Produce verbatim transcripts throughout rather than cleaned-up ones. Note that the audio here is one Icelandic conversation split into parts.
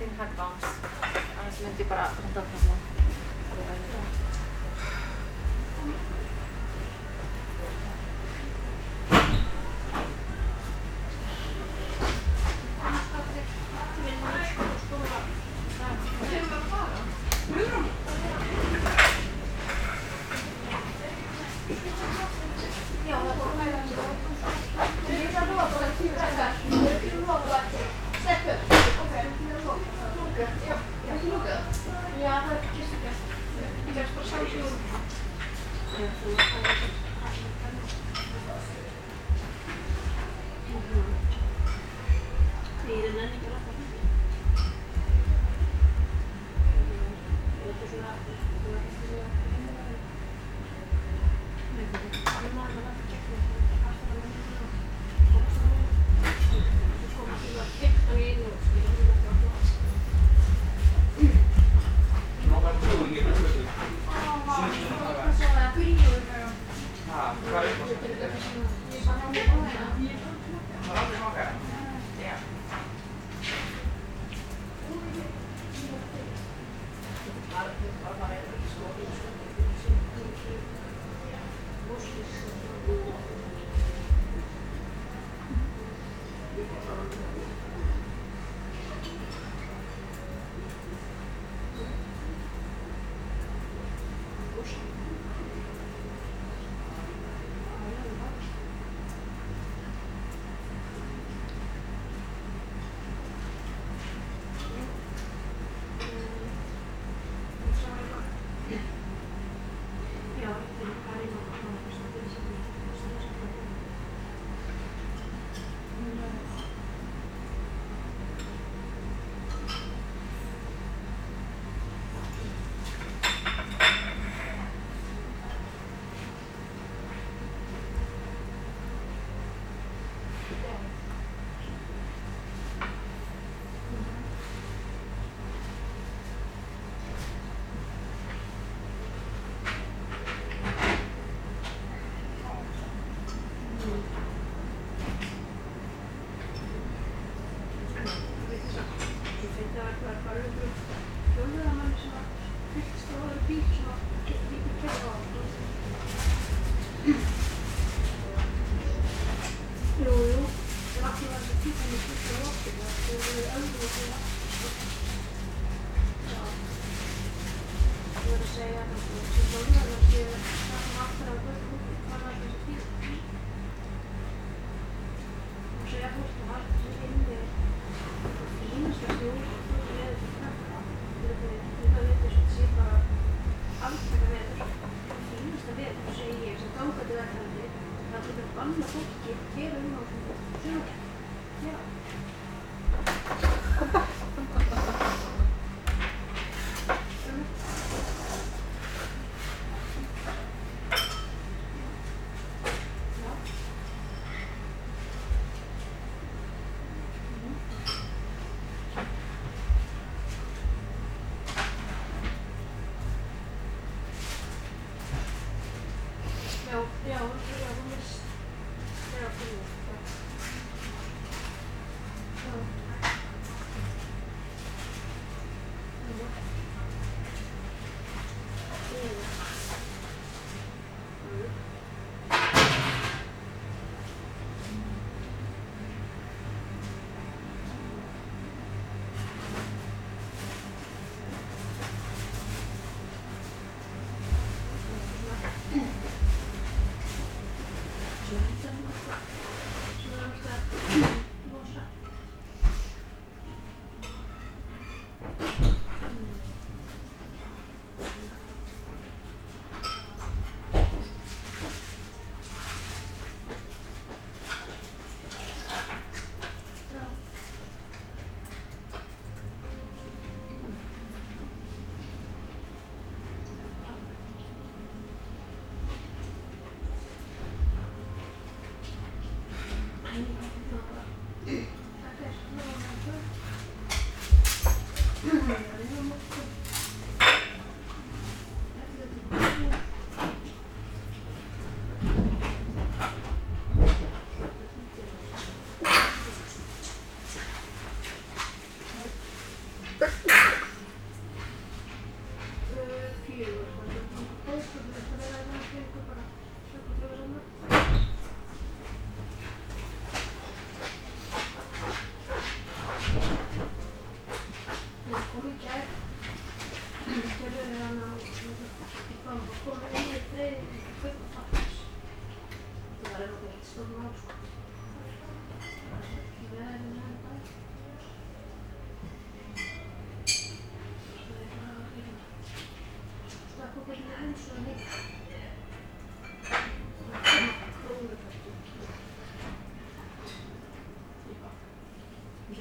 Everything had bumps. Annars myndi ég bara handa fram og prófa þetta.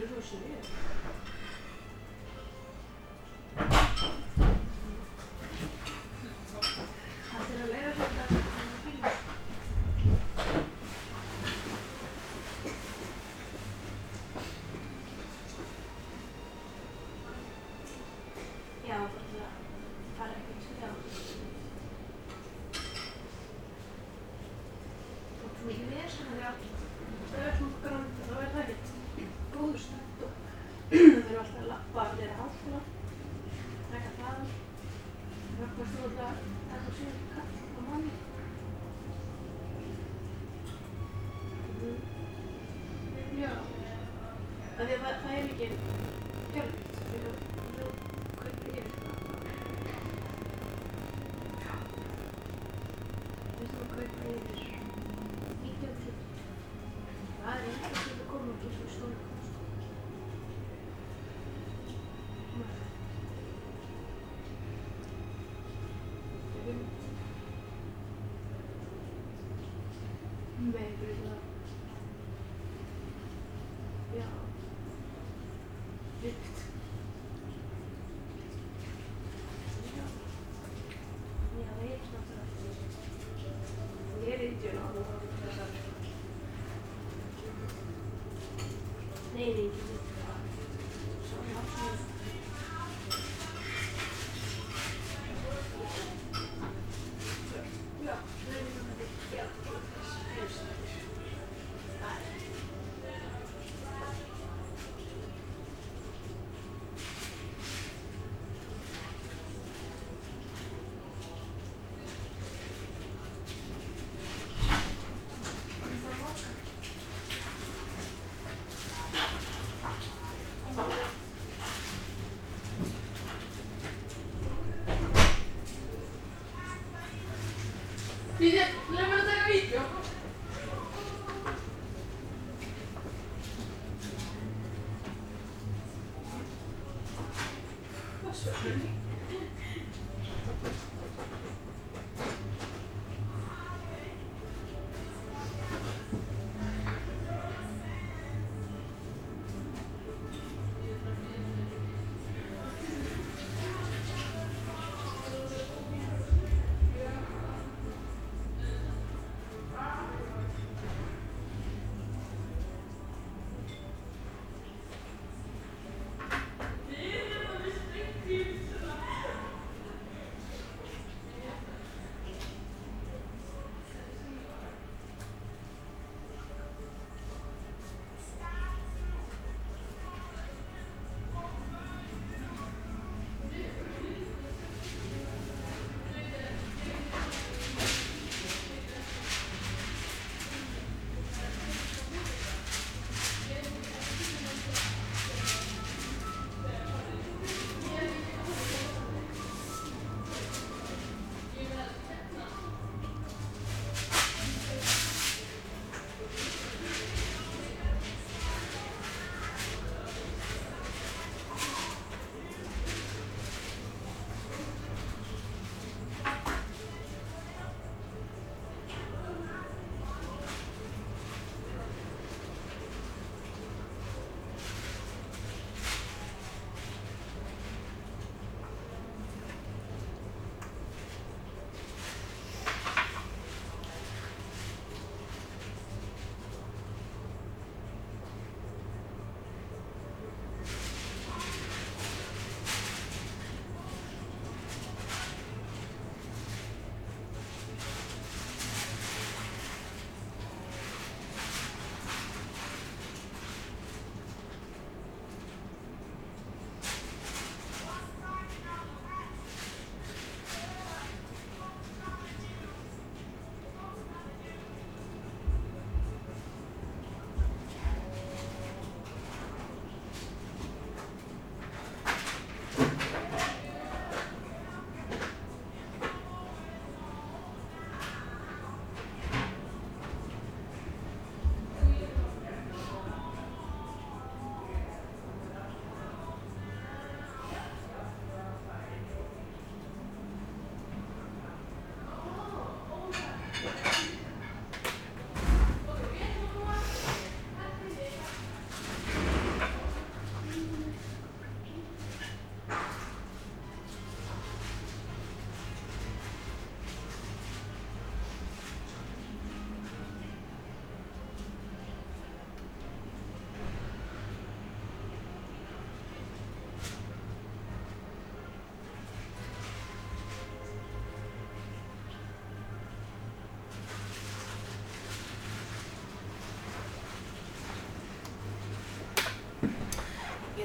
húsinu. Það er að læra þetta að finna. Já, bara til að fara ekkert til það. Og þú ekki við þess að það er svona grann, þá er það ekkert góður stund og það verður alltaf að labba að þeirra háskóla, taka þaðan, rökkast þú alltaf að taka sér kall á manni. Já, af því að það, það er ekki gjörlegt, því að þú kaupir yfir það. Já, þú kaupir yfir nítján þúsund. Það er eitthvað sem það koma ekki svo stóra kost. Nei, fyrir það. Já. Lykt. Já. Já, það er náttúrulega. Ég er indíun á það. Nei, nei, ekki þetta. Svo náttúrulega. Já, það er náttúrulega. Já, helst. Vídeó, leið mér að taka vídeó. Hvað svo?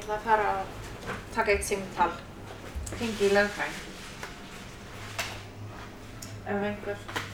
ætla að fara að taka eitt símtal. Hringi í lögfræðing. Ef einhver